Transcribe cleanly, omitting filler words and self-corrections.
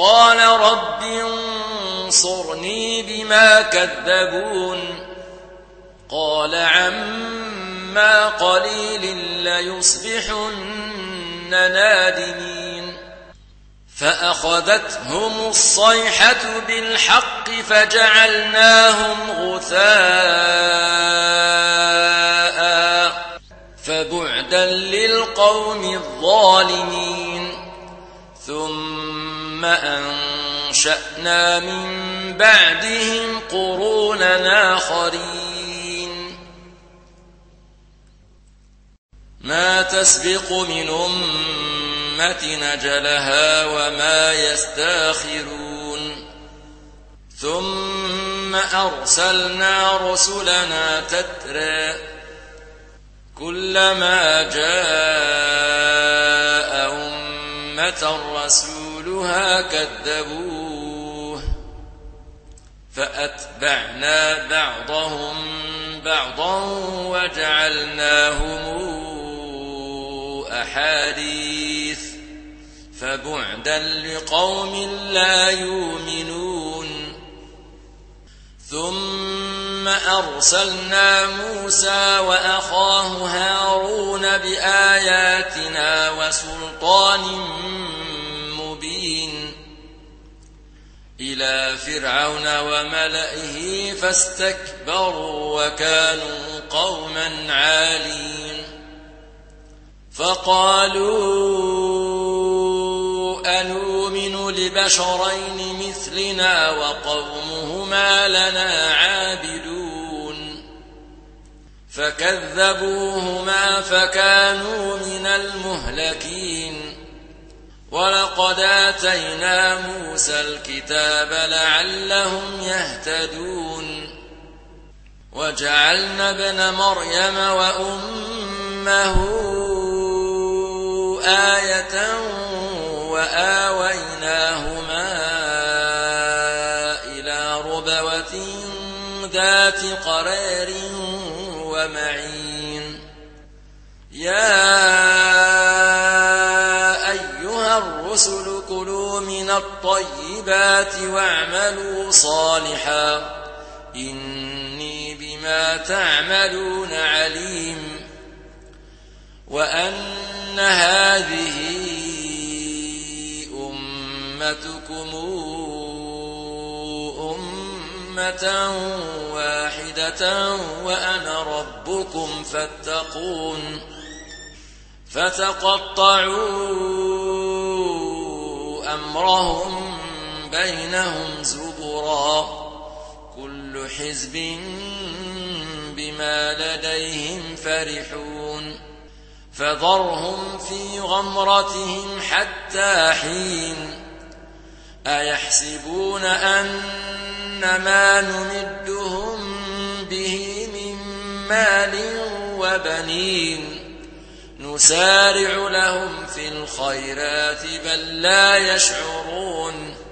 قال رب انصرني بما كذبون قال عما قليل ليصبحن نادمين فأخذتهم الصيحة بالحق فجعلناهم غثاء فبعدا للقوم الظالمين ثم أنشأنا من بعدهم قرونا آخرين ما تسبق من أمة نجلها وما يستاخرون ثم أرسلنا رسلنا تترى كلما جاء أمة رسولها كذبوه فأتبعنا بعضهم بعضا وجعلناهم أحاديث فبعدا لقوم لا يؤمنون ثم أرسلنا موسى وأخاه هارون بآياتنا وسلطان مبين إلى فرعون وملئه فاستكبروا وكانوا قوما عالين فقالوا أنؤمن لبشرين مثلنا وقومهما لنا عابدون فكذبوهما فكانوا من المهلكين ولقد آتينا موسى الكتاب لعلهم يهتدون وجعلنا ابن مريم وأمه آية وآويناهما إلى ربوة ذات قرار ومعين يا أيها الرسل كلوا من الطيبات واعملوا صالحا إني بما تعملون عليم وأن هذه أمتكم أمة واحدة وأنا ربكم فاتقون فتقطعوا أمرهم بينهم زبرا كل حزب بما لديهم فرحون فذرهم في غمرتهم حتى حين أيحسبون أن ما نمدهم به من مال وبنين نسارع لهم في الخيرات بل لا يشعرون